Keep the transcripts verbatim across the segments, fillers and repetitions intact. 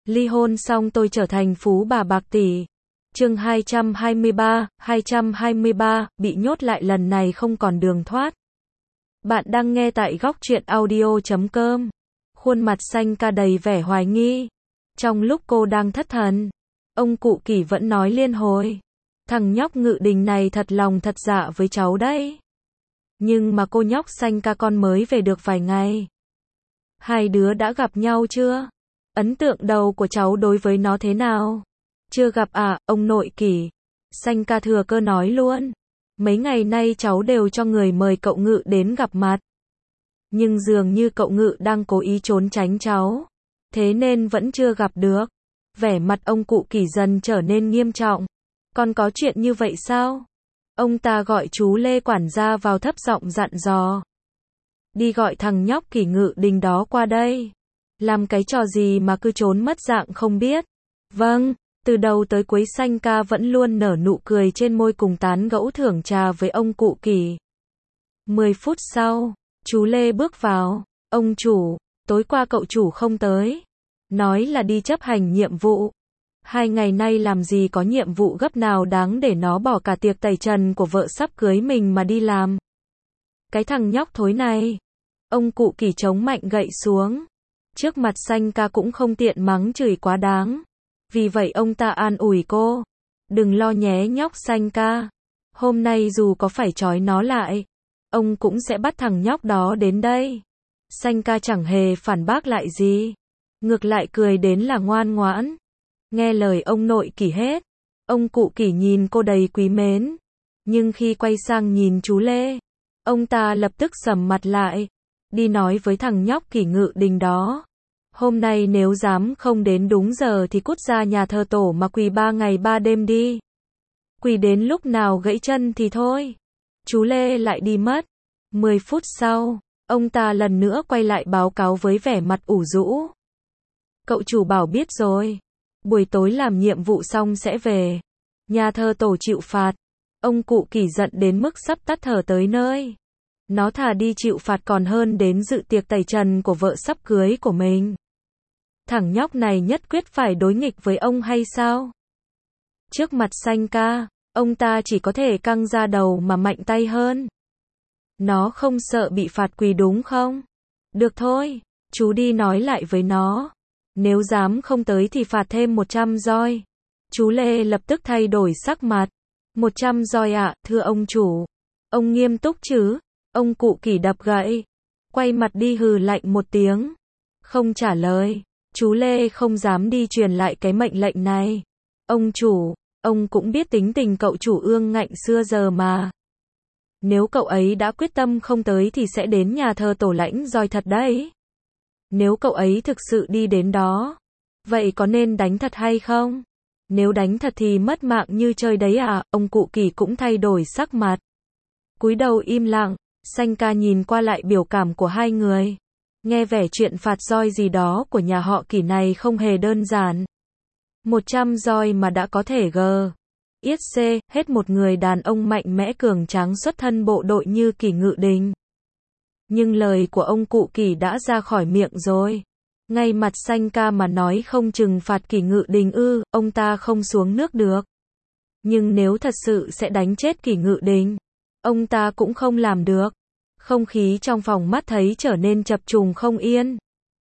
Ly hôn xong tôi trở thành phú bà bạc tỷ. Chương hai trăm hai mươi ba, hai trăm hai mươi ba, bị nhốt lại lần này không còn đường thoát. Bạn đang nghe tại góc truyện audio chấm com. Khuôn mặt xanh ca đầy vẻ hoài nghi. Trong lúc cô đang thất thần, ông cụ Kỷ vẫn nói liên hồi. Thằng nhóc Ngự Đình này thật lòng thật dạ với cháu đấy. Nhưng mà cô nhóc xanh ca con mới về được vài ngày. Hai đứa đã gặp nhau chưa? Ấn tượng đầu của cháu đối với nó thế nào? Chưa gặp à, ông nội Kỷ. Xanh ca thừa cơ nói luôn. Mấy ngày nay cháu đều cho người mời cậu Ngự đến gặp mặt. Nhưng dường như cậu Ngự đang cố ý trốn tránh cháu. Thế nên vẫn chưa gặp được. Vẻ mặt ông cụ Kỷ dần trở nên nghiêm trọng. Còn có chuyện như vậy sao? Ông ta gọi chú Lê quản gia vào thấp giọng dặn dò. Đi gọi thằng nhóc Kỷ Ngự Đình đó qua đây. Làm cái trò gì mà cứ trốn mất dạng không biết. Vâng, từ đầu tới cuối xanh ca vẫn luôn nở nụ cười trên môi cùng tán gẫu thưởng trà với ông cụ Kỷ. Mười phút sau, chú Lê bước vào. Ông chủ, tối qua cậu chủ không tới. Nói là đi chấp hành nhiệm vụ. Hai ngày nay làm gì có nhiệm vụ gấp nào đáng để nó bỏ cả tiệc tẩy trần của vợ sắp cưới mình mà đi làm. Cái thằng nhóc thối này. Ông cụ Kỷ chống mạnh gậy xuống. Trước mặt xanh ca cũng không tiện mắng chửi quá đáng. Vì vậy ông ta an ủi cô. Đừng lo nhé nhóc xanh ca. Hôm nay dù có phải trói nó lại, ông cũng sẽ bắt thằng nhóc đó đến đây. Xanh ca chẳng hề phản bác lại gì. Ngược lại cười đến là ngoan ngoãn. Nghe lời ông nội Kỷ hết. Ông cụ Kỷ nhìn cô đầy quý mến. Nhưng khi quay sang nhìn chú Lê, ông ta lập tức sầm mặt lại. Đi nói với thằng nhóc Kỷ Ngự Đình đó. Hôm nay nếu dám không đến đúng giờ thì cút ra nhà thờ tổ mà quỳ ba ngày ba đêm đi. Quỳ đến lúc nào gãy chân thì thôi. Chú Lê lại đi mất. Mười phút sau, ông ta lần nữa quay lại báo cáo với vẻ mặt ủ rũ. Cậu chủ bảo biết rồi. Buổi tối làm nhiệm vụ xong sẽ về. Nhà thờ tổ chịu phạt. Ông cụ Kỷ giận đến mức sắp tắt thở tới nơi. Nó thà đi chịu phạt còn hơn đến dự tiệc tẩy trần của vợ sắp cưới của mình. Thằng nhóc này nhất quyết phải đối nghịch với ông hay sao? Trước mặt xanh ca, ông ta chỉ có thể căng ra đầu mà mạnh tay hơn. Nó không sợ bị phạt quỳ đúng không? Được thôi, chú đi nói lại với nó. Nếu dám không tới thì phạt thêm một trăm roi. Chú Lê lập tức thay đổi sắc mặt. một trăm roi ạ, thưa ông chủ. Ông nghiêm túc chứ? Ông cụ Kỷ đập gậy. Quay mặt đi hừ lạnh một tiếng. Không trả lời. Chú Lê không dám đi truyền lại cái mệnh lệnh này. Ông chủ, ông cũng biết tính tình cậu chủ ương ngạnh xưa giờ mà. Nếu cậu ấy đã quyết tâm không tới thì sẽ đến nhà thờ tổ lãnh roi thật đấy. Nếu cậu ấy thực sự đi đến đó, vậy có nên đánh thật hay không? Nếu đánh thật thì mất mạng như chơi đấy à? Ông cụ Kỷ cũng thay đổi sắc mặt. Cúi đầu im lặng. Xanh ca nhìn qua lại biểu cảm của hai người. Nghe vẻ chuyện phạt roi gì đó của nhà họ Kỷ này không hề đơn giản. Một trăm roi mà đã có thể gờ. Yết xê, hết một người đàn ông mạnh mẽ cường tráng xuất thân bộ đội như Kỷ Ngự Đình. Nhưng lời của ông cụ Kỷ đã ra khỏi miệng rồi. Ngay mặt xanh ca mà nói không chừng phạt Kỷ Ngự Đình ư, ông ta không xuống nước được. Nhưng nếu thật sự sẽ đánh chết Kỷ Ngự Đình, ông ta cũng không làm được. Không khí trong phòng mắt thấy trở nên chập trùng không yên.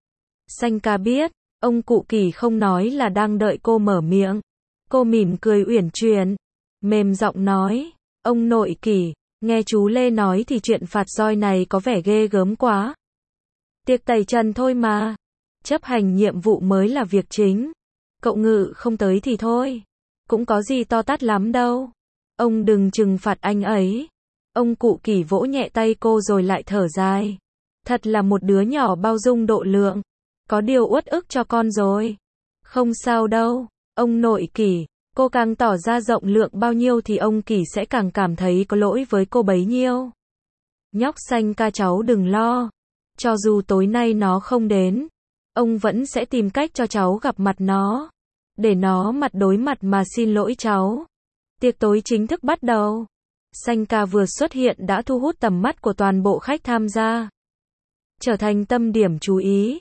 Xanh ca biết, ông cụ Kỷ không nói là đang đợi cô mở miệng. Cô mỉm cười uyển chuyển, mềm giọng nói, ông nội Kỷ, nghe chú Lê nói thì chuyện phạt roi này có vẻ ghê gớm quá. Tiệc tẩy trần thôi mà. Chấp hành nhiệm vụ mới là việc chính. Cậu Ngự không tới thì thôi. Cũng có gì to tát lắm đâu. Ông đừng trừng phạt anh ấy. Ông cụ Kỷ vỗ nhẹ tay cô rồi lại thở dài. Thật là một đứa nhỏ bao dung độ lượng. Có điều uất ức cho con rồi. Không sao đâu. Ông nội Kỷ, cô càng tỏ ra rộng lượng bao nhiêu thì ông Kỷ sẽ càng cảm thấy có lỗi với cô bấy nhiêu. Nhóc xanh ca cháu đừng lo. Cho dù tối nay nó không đến, ông vẫn sẽ tìm cách cho cháu gặp mặt nó. Để nó mặt đối mặt mà xin lỗi cháu. Tiệc tối chính thức bắt đầu. Xanh ca vừa xuất hiện đã thu hút tầm mắt của toàn bộ khách tham gia. Trở thành tâm điểm chú ý.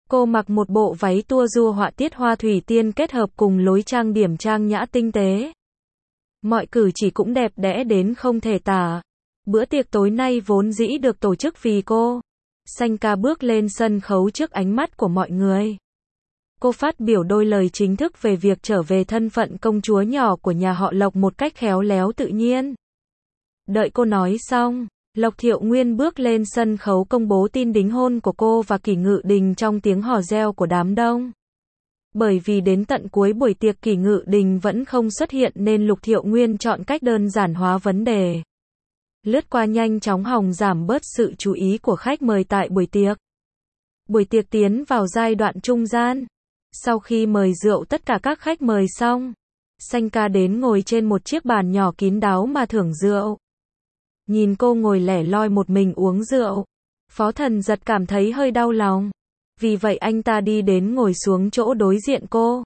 Cô mặc một bộ váy tua rua họa tiết hoa thủy tiên kết hợp cùng lối trang điểm trang nhã tinh tế. Mọi cử chỉ cũng đẹp đẽ đến không thể tả. Bữa tiệc tối nay vốn dĩ được tổ chức vì cô. Sanka bước lên sân khấu trước ánh mắt của mọi người. Cô phát biểu đôi lời chính thức về việc trở về thân phận công chúa nhỏ của nhà họ Lộc một cách khéo léo tự nhiên. Đợi cô nói xong, Lộc Thiệu Nguyên bước lên sân khấu công bố tin đính hôn của cô và Kỷ Ngự Đình trong tiếng hò reo của đám đông. Bởi vì đến tận cuối buổi tiệc Kỷ Ngự Đình vẫn không xuất hiện nên Lục Thiệu Nguyên chọn cách đơn giản hóa vấn đề. Lướt qua nhanh chóng hòng giảm bớt sự chú ý của khách mời tại buổi tiệc. Buổi tiệc tiến vào giai đoạn trung gian. Sau khi mời rượu tất cả các khách mời xong, Sanka đến ngồi trên một chiếc bàn nhỏ kín đáo mà thưởng rượu. Nhìn cô ngồi lẻ loi một mình uống rượu, Phó Thần Giật cảm thấy hơi đau lòng. Vì vậy anh ta đi đến ngồi xuống chỗ đối diện cô.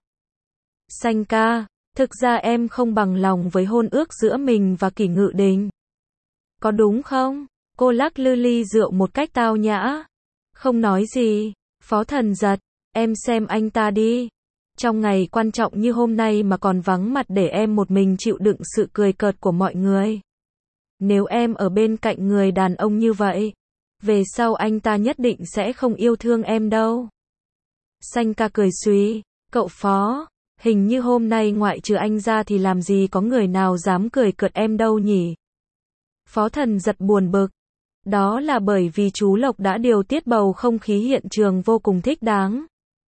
Sanka, thực ra em không bằng lòng với hôn ước giữa mình và Kỷ Ngự Đình. Có đúng không? Cô lắc lư ly rượu một cách tao nhã. Không nói gì. Phó Thần Giật, em xem anh ta đi. Trong ngày quan trọng như hôm nay mà còn vắng mặt để em một mình chịu đựng sự cười cợt của mọi người. Nếu em ở bên cạnh người đàn ông như vậy, về sau anh ta nhất định sẽ không yêu thương em đâu. Sanka cười suy, cậu Phó, hình như hôm nay ngoại trừ anh ra thì làm gì có người nào dám cười cợt em đâu nhỉ? Phó Thần Giật buồn bực. Đó là bởi vì chú Lộc đã điều tiết bầu không khí hiện trường vô cùng thích đáng.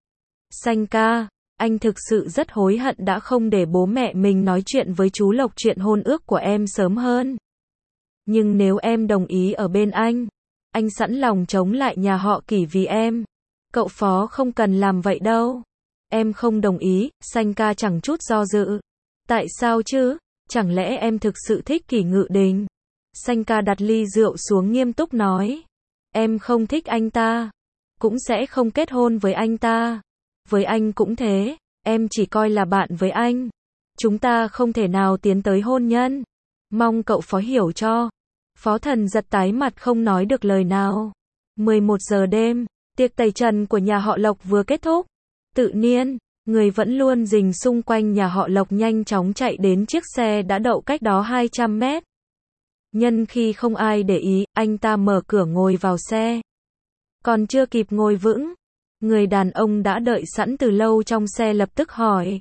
Sanka, anh thực sự rất hối hận đã không để bố mẹ mình nói chuyện với chú Lộc chuyện hôn ước của em sớm hơn. Nhưng nếu em đồng ý ở bên anh, anh sẵn lòng chống lại nhà họ Kỷ vì em. Cậu Phó không cần làm vậy đâu. Em không đồng ý, Sanka chẳng chút do dự. Tại sao chứ? Chẳng lẽ em thực sự thích Kỷ Ngự Đình? Sanka đặt ly rượu xuống nghiêm túc nói. Em không thích anh ta. Cũng sẽ không kết hôn với anh ta. Với anh cũng thế, em chỉ coi là bạn với anh. Chúng ta không thể nào tiến tới hôn nhân. Mong cậu Phó hiểu cho. Phó Thần Giật tái mặt không nói được lời nào. mười một giờ đêm, tiệc tẩy trần của nhà họ Lộc vừa kết thúc. Tự nhiên, người vẫn luôn rình xung quanh nhà họ Lộc nhanh chóng chạy đến chiếc xe đã đậu cách đó hai trăm mét. Nhân khi không ai để ý, anh ta mở cửa ngồi vào xe. Còn chưa kịp ngồi vững, người đàn ông đã đợi sẵn từ lâu trong xe lập tức hỏi.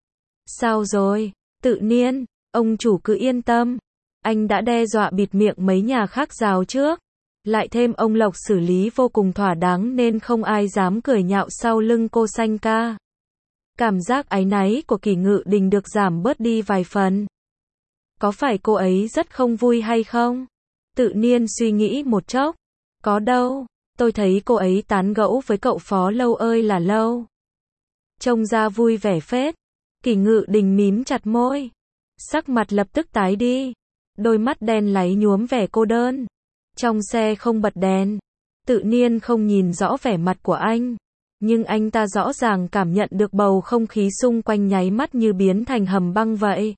Sao rồi? Tự nhiên, ông chủ cứ yên tâm. Anh đã đe dọa bịt miệng mấy nhà khác rào trước. Lại thêm ông Lộc xử lý vô cùng thỏa đáng nên không ai dám cười nhạo sau lưng cô Sanka. Cảm giác áy náy của Kỷ Ngự Đình được giảm bớt đi vài phần. Có phải cô ấy rất không vui hay không? Tự nhiên suy nghĩ một chốc. Có đâu, tôi thấy cô ấy tán gẫu với cậu Phó lâu ơi là lâu. Trông ra vui vẻ phết. Kỷ Ngự Đình mím chặt môi. Sắc mặt lập tức tái đi. Đôi mắt đen láy nhuốm vẻ cô đơn. Trong xe không bật đèn. Tự nhiên không nhìn rõ vẻ mặt của anh. Nhưng anh ta rõ ràng cảm nhận được bầu không khí xung quanh nháy mắt như biến thành hầm băng vậy.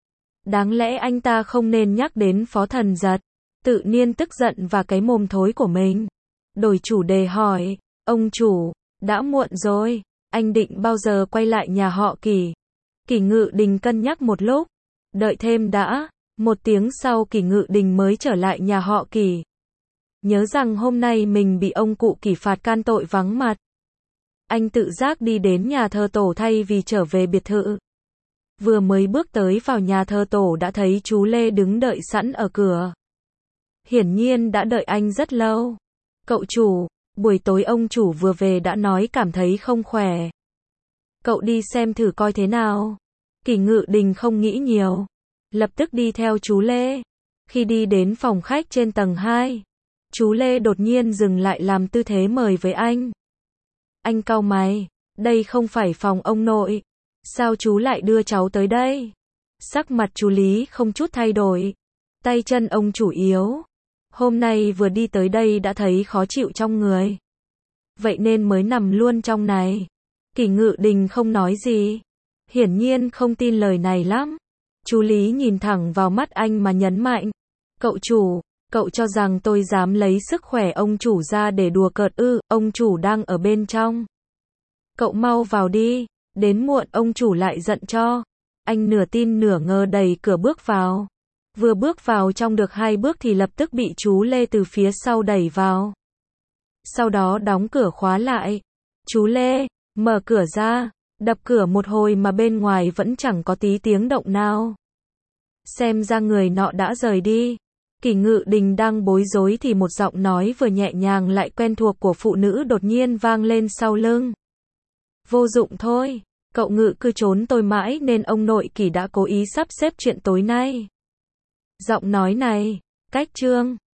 Đáng lẽ anh ta không nên nhắc đến Phó Thần Giật. Tự nhiên tức giận và cái mồm thối của mình. Đổi chủ đề hỏi. Ông chủ, đã muộn rồi. Anh định bao giờ quay lại nhà họ Kỷ? Kỷ Ngự Đình cân nhắc một lúc. Đợi thêm đã. Một tiếng sau Kỷ Ngự Đình mới trở lại nhà họ Kỷ. Nhớ rằng hôm nay mình bị ông cụ Kỷ phạt can tội vắng mặt. Anh tự giác đi đến nhà thờ tổ thay vì trở về biệt thự. Vừa mới bước tới vào nhà thờ tổ đã thấy chú Lê đứng đợi sẵn ở cửa. Hiển nhiên đã đợi anh rất lâu. Cậu chủ, buổi tối ông chủ vừa về đã nói cảm thấy không khỏe. Cậu đi xem thử coi thế nào. Kỷ Ngự Đình không nghĩ nhiều. Lập tức đi theo chú Lê. Khi đi đến phòng khách trên tầng hai, chú Lê đột nhiên dừng lại làm tư thế mời với anh. Anh cau mày, đây không phải phòng ông nội. Sao chú lại đưa cháu tới đây? Sắc mặt chú Lý không chút thay đổi. Tay chân ông chủ yếu. Hôm nay vừa đi tới đây đã thấy khó chịu trong người. Vậy nên mới nằm luôn trong này. Kỷ Ngự Đình không nói gì. Hiển nhiên không tin lời này lắm. Chú Lý nhìn thẳng vào mắt anh mà nhấn mạnh. Cậu chủ, cậu cho rằng tôi dám lấy sức khỏe ông chủ ra để đùa cợt ư? Ông chủ đang ở bên trong. Cậu mau vào đi, đến muộn ông chủ lại giận cho. Anh nửa tin nửa ngờ đẩy cửa bước vào. Vừa bước vào trong được hai bước thì lập tức bị chú Lê từ phía sau đẩy vào. Sau đó đóng cửa khóa lại. Chú Lê, mở cửa ra, đập cửa một hồi mà bên ngoài vẫn chẳng có tí tiếng động nào. Xem ra người nọ đã rời đi. Kỷ Ngự Đình đang bối rối thì một giọng nói vừa nhẹ nhàng lại quen thuộc của phụ nữ đột nhiên vang lên sau lưng. Vô dụng thôi, cậu Ngự cứ trốn tôi mãi nên ông nội Kỷ đã cố ý sắp xếp chuyện tối nay. Giọng nói này, cách Trương